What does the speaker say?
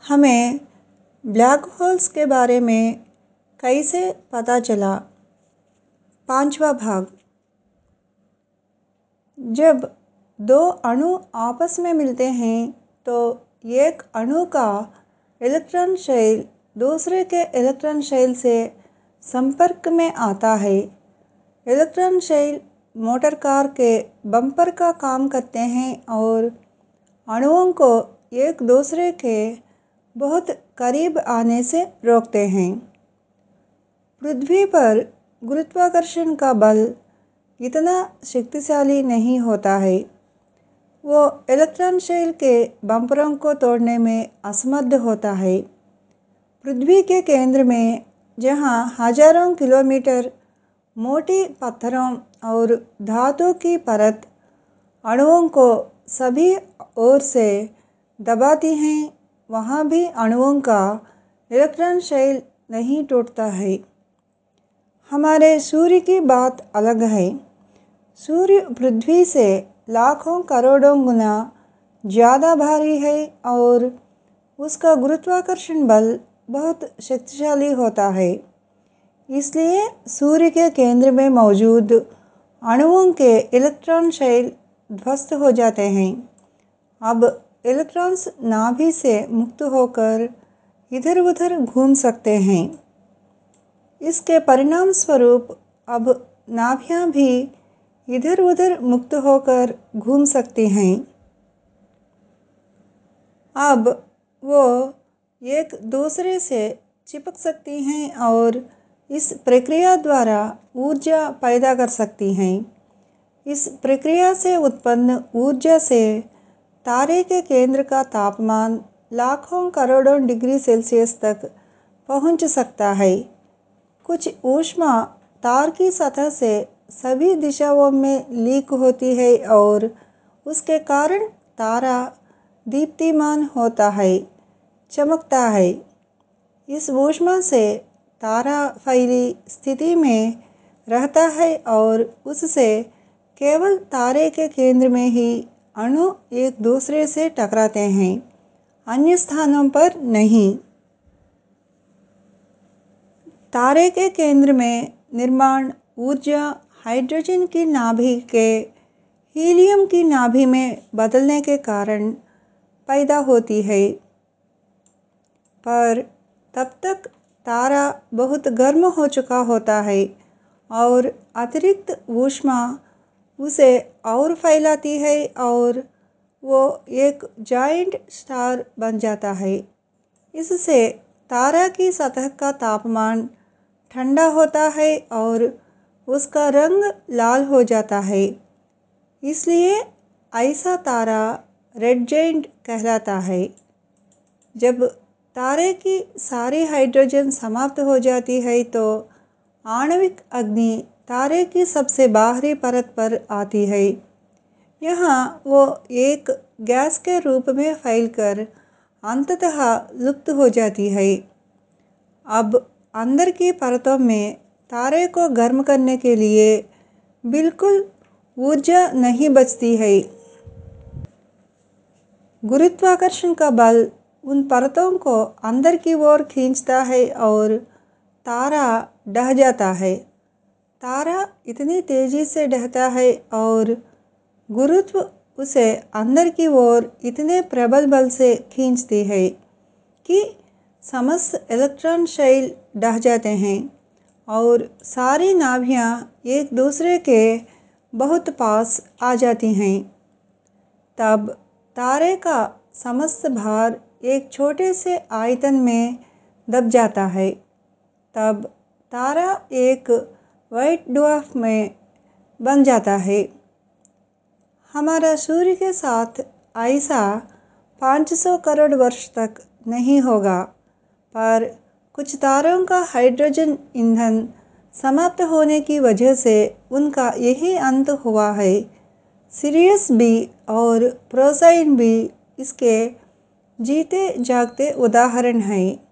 हमें black holes के बारे में कैसे पता चला? पांचवा भाग। जब दो अणु आपस में मिलते हैं तो एक अणु का इलेक्ट्रॉन शेल दूसरे के इलेक्ट्रॉन शेल से संपर्क में आता है। इलेक्ट्रॉन शेल मोटर कार के बम्पर का काम करते हैं और अणुओं को एक दूसरे के बहुत करीब आने से रोकते हैं। पृथ्वी पर गुरुत्वाकर्षण का बल इतना शक्तिशाली नहीं होता है। वो इलेक्ट्रॉन शेल के बम्परों को तोड़ने में असमर्थ होता है। पृथ्वी के केंद्र में जहाँ हजारों किलोमीटर मोटी पत्थरों और धातु की परत अणुओं को सभी ओर से दबाती है, वहाँ भी अणुओं का इलेक्ट्रॉन शेल नहीं टूटता है। हमारे सूर्य की बात अलग है। सूर्य पृथ्वी से लाखों करोड़ों गुना ज़्यादा भारी है और उसका गुरुत्वाकर्षण बल बहुत शक्तिशाली होता है। इसलिए सूर्य के केंद्र में मौजूद अणुओं के इलेक्ट्रॉन शेल ध्वस्त हो जाते हैं। अब इलेक्ट्रॉन्स नाभि से मुक्त होकर इधर उधर घूम सकते हैं। इसके परिणाम स्वरूप अब नाभियाँ भी इधर उधर मुक्त होकर घूम सकती हैं। अब वो एक दूसरे से चिपक सकती हैं और इस प्रक्रिया द्वारा ऊर्जा पैदा कर सकती हैं। इस प्रक्रिया से उत्पन्न ऊर्जा से तारे के केंद्र का तापमान लाखों करोड़ों डिग्री सेल्सियस तक पहुंच सकता है। कुछ ऊष्मा तार की सतह से सभी दिशाओं में लीक होती है और उसके कारण तारा दीप्तिमान होता है, चमकता है। इस ऊष्मा से तारा फैली स्थिति में रहता है और उससे केवल तारे के केंद्र में ही अणु एक दूसरे से टकराते हैं, अन्य स्थानों पर नहीं। तारे के केंद्र में निर्माण ऊर्जा हाइड्रोजन की नाभि के हीलियम की नाभि में बदलने के कारण पैदा होती है। पर तब तक तारा बहुत गर्म हो चुका होता है और अतिरिक्त ऊष्मा उसे और फैलाती है और वो एक जायंट स्टार बन जाता है। इससे तारा की सतह का तापमान ठंडा होता है और उसका रंग लाल हो जाता है। इसलिए ऐसा तारा रेड जायंट कहलाता है। जब तारे की सारी हाइड्रोजन समाप्त हो जाती है तो आणविक अग्नि तारे की सबसे बाहरी परत पर आती है। यहाँ वो एक गैस के रूप में फैलकर अंततः लुप्त हो जाती है। अब अंदर की परतों में तारे को गर्म करने के लिए बिल्कुल ऊर्जा नहीं बचती है। गुरुत्वाकर्षण का बल उन परतों को अंदर की ओर खींचता है और तारा ढह जाता है। तारा इतनी तेजी से ढहता है और गुरुत्व उसे अंदर की ओर इतने प्रबल बल से खींचती है कि समस्त इलेक्ट्रॉन शेल ढह जाते हैं और सारी नाभियाँ एक दूसरे के बहुत पास आ जाती हैं। तब तारे का समस्त भार एक छोटे से आयतन में दब जाता है। तब तारा एक व्हाइट ड्वार्फ में बन जाता है। हमारा सूर्य के साथ ऐसा 500 करोड़ वर्ष तक नहीं होगा, पर कुछ तारों का हाइड्रोजन ईंधन समाप्त होने की वजह से उनका यही अंत हुआ है। सिरियस बी और प्रोसाइन बी इसके जीते जागते उदाहरण हैं।